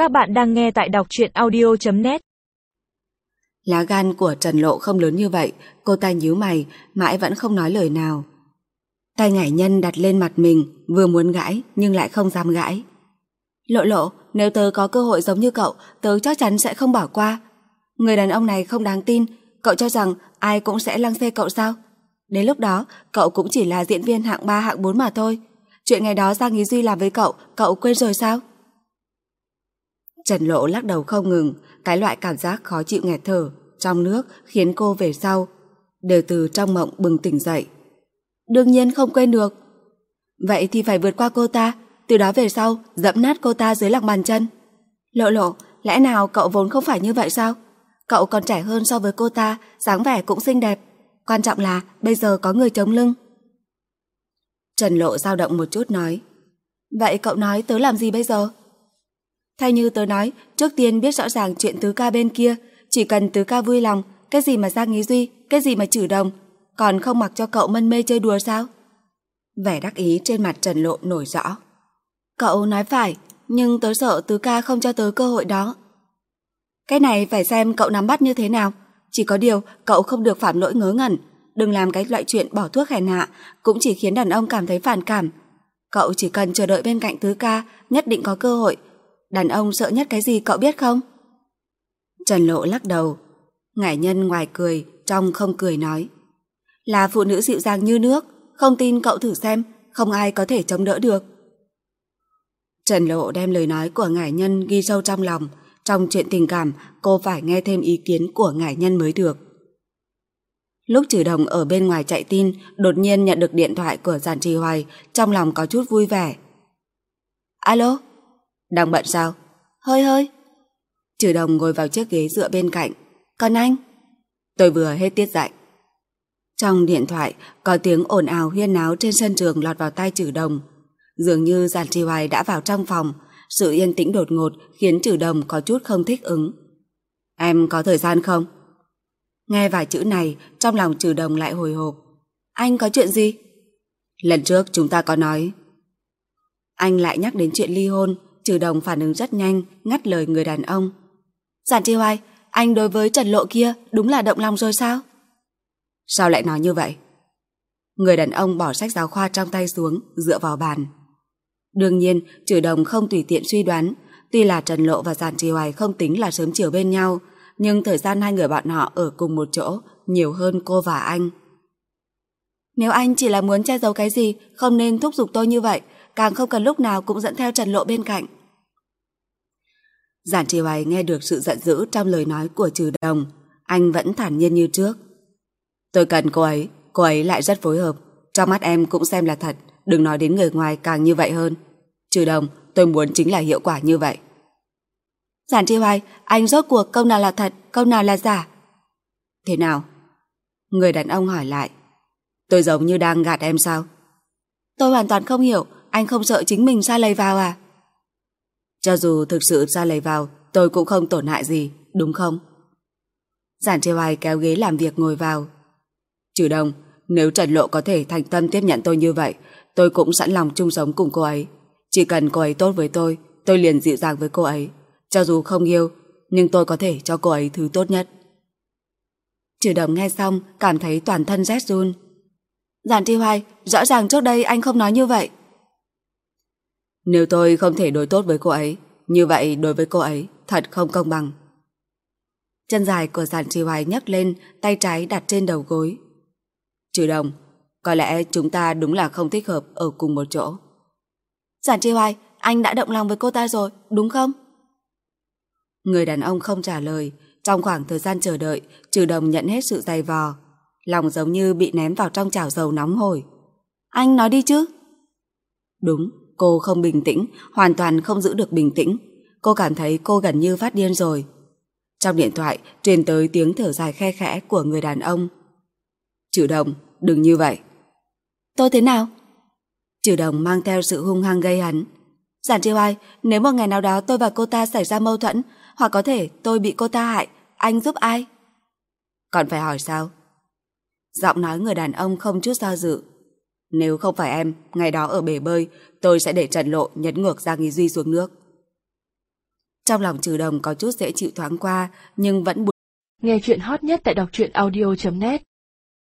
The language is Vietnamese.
Các bạn đang nghe tại đọc truyện audio.net. Lá gan của Trần Lộ không lớn như vậy, cô ta nhíu mày, mãi vẫn không nói lời nào. Tay ngải nhân đặt lên mặt mình, vừa muốn gãi nhưng lại không dám gãi. Lộ, nếu tớ có cơ hội giống như cậu, tớ chắc chắn sẽ không bỏ qua. Người đàn ông này không đáng tin, cậu cho rằng ai cũng sẽ lăng xê cậu sao? Đến lúc đó, cậu cũng chỉ là diễn viên hạng 3 hạng 4 mà thôi. Chuyện ngày đó Giang Ý Duy làm với cậu quên rồi sao? Trần Lộ lắc đầu không ngừng, cái loại cảm giác khó chịu nghẹt thở trong nước khiến cô về sau đều từ trong mộng bừng tỉnh dậy. Đương nhiên không quên được. Vậy thì phải vượt qua cô ta, từ đó về sau dẫm nát cô ta dưới lòng bàn chân. Lộ, lẽ nào cậu vốn không phải như vậy sao? Cậu còn trẻ hơn so với cô ta, dáng vẻ cũng xinh đẹp. Quan trọng là bây giờ có người chống lưng. Trần Lộ dao động một chút nói. Vậy cậu nói tớ làm gì bây giờ? Theo như tớ nói, trước tiên biết rõ ràng chuyện Tứ ca bên kia, chỉ cần Tứ ca vui lòng, cái gì mà Giang Ý Duy, cái gì mà Trử Đồng, còn không mặc cho cậu mân mê chơi đùa sao? Vẻ đắc ý trên mặt Trần Lộ nổi rõ. Cậu nói phải, nhưng tớ sợ Tứ ca không cho tớ cơ hội đó. Cái này phải xem cậu nắm bắt như thế nào, chỉ có điều cậu không được phạm lỗi ngớ ngẩn, đừng làm cái loại chuyện bỏ thuốc hèn hạ, cũng chỉ khiến đàn ông cảm thấy phản cảm. Cậu chỉ cần chờ đợi bên cạnh Tứ ca, nhất định có cơ hội. Đàn ông sợ nhất cái gì cậu biết không? Trần Lộ lắc đầu. Ngải nhân ngoài cười, trong không cười nói. Là phụ nữ dịu dàng như nước, không tin cậu thử xem, không ai có thể chống đỡ được. Trần Lộ đem lời nói của ngải nhân ghi sâu trong lòng. Trong chuyện tình cảm, cô phải nghe thêm ý kiến của ngải nhân mới được. Lúc Trử Đồng ở bên ngoài chạy tin, đột nhiên nhận được điện thoại của Giản Trì Hoài, trong lòng có chút vui vẻ. Alo? Đang bận sao? Hơi. Trử Đồng ngồi vào chiếc ghế dựa bên cạnh. Còn anh? Tôi vừa hết tiết dạy. Trong điện thoại có tiếng ồn ào huyên náo trên sân trường lọt vào tai Trử Đồng. Dường như Giản Trì Hoài đã vào trong phòng. Sự yên tĩnh đột ngột khiến Trử Đồng có chút không thích ứng. Em có thời gian không? Nghe vài chữ này, trong lòng Trử Đồng lại hồi hộp. Anh có chuyện gì? Lần trước chúng ta có nói. Anh lại nhắc đến chuyện ly hôn. Trử Đồng phản ứng rất nhanh, ngắt lời người đàn ông. Giản Trì Hoài, anh đối với Trần Lộ kia đúng là động lòng rồi sao? Sao lại nói như vậy? Người đàn ông bỏ sách giáo khoa trong tay xuống, dựa vào bàn. Đương nhiên, Trử Đồng không tùy tiện suy đoán. Tuy là Trần Lộ và Giản Trì Hoài không tính là sớm chiều bên nhau, nhưng thời gian hai người bọn họ ở cùng một chỗ nhiều hơn cô và anh. Nếu anh chỉ là muốn che giấu cái gì, không nên thúc giục tôi như vậy, càng không cần lúc nào cũng dẫn theo Trần Lộ bên cạnh. Giản Trì Hoài nghe được sự giận dữ trong lời nói của Trử Đồng. Anh vẫn thản nhiên như trước. Tôi cần cô ấy lại rất phối hợp. Trong mắt em cũng xem là thật, đừng nói đến người ngoài càng như vậy hơn. Trử Đồng, tôi muốn chính là hiệu quả như vậy. Giản Trì Hoài, anh rốt cuộc câu nào là thật, câu nào là giả? Thế nào? Người đàn ông hỏi lại. Tôi giống như đang gạt em sao? Tôi hoàn toàn không hiểu, anh không sợ chính mình sa lầy vào à? Cho dù thực sự sa lầy vào, tôi cũng không tổn hại gì, đúng không? Giản Trì Hoài kéo ghế làm việc ngồi vào. Trử Đồng, nếu Trần Lộ có thể thành tâm tiếp nhận tôi như vậy, tôi cũng sẵn lòng chung sống cùng cô ấy. Chỉ cần cô ấy tốt với tôi liền dịu dàng với cô ấy. Cho dù không yêu, nhưng tôi có thể cho cô ấy thứ tốt nhất. Trử Đồng nghe xong, cảm thấy toàn thân rét run. Giản Trì Hoài, rõ ràng trước đây anh không nói như vậy. Nếu tôi không thể đối tốt với cô ấy, như vậy đối với cô ấy thật không công bằng. Chân dài của Giản Trì Hoài nhấc lên, tay trái đặt trên đầu gối. Trử Đồng, có lẽ chúng ta đúng là không thích hợp ở cùng một chỗ. Giản Trì Hoài, anh đã động lòng với cô ta rồi, đúng không? Người đàn ông không trả lời. Trong khoảng thời gian chờ đợi, Trử Đồng nhận hết sự dày vò. Lòng giống như bị ném vào trong chảo dầu nóng hổi. Anh nói đi chứ. Đúng, cô không bình tĩnh, hoàn toàn không giữ được bình tĩnh. Cô cảm thấy cô gần như phát điên rồi. Trong điện thoại truyền tới tiếng thở dài khe khẽ của người đàn ông. Trử Đồng, đừng như vậy. Tôi thế nào? Trử Đồng mang theo sự hung hăng gây hấn. Giản Trì Hoài, nếu một ngày nào đó tôi và cô ta xảy ra mâu thuẫn, hoặc có thể tôi bị cô ta hại, anh giúp ai? Còn phải hỏi sao? Giọng nói người đàn ông không chút do dự. Nếu không phải em, ngày đó ở bể bơi, tôi sẽ để Trần Lộ nhấn ngược Giang Ý Duy xuống nước. Trong lòng Trừ Đồng có chút dễ chịu thoáng qua, nhưng vẫn buồn. Nghe chuyện hot nhất tại đọc truyện audio.net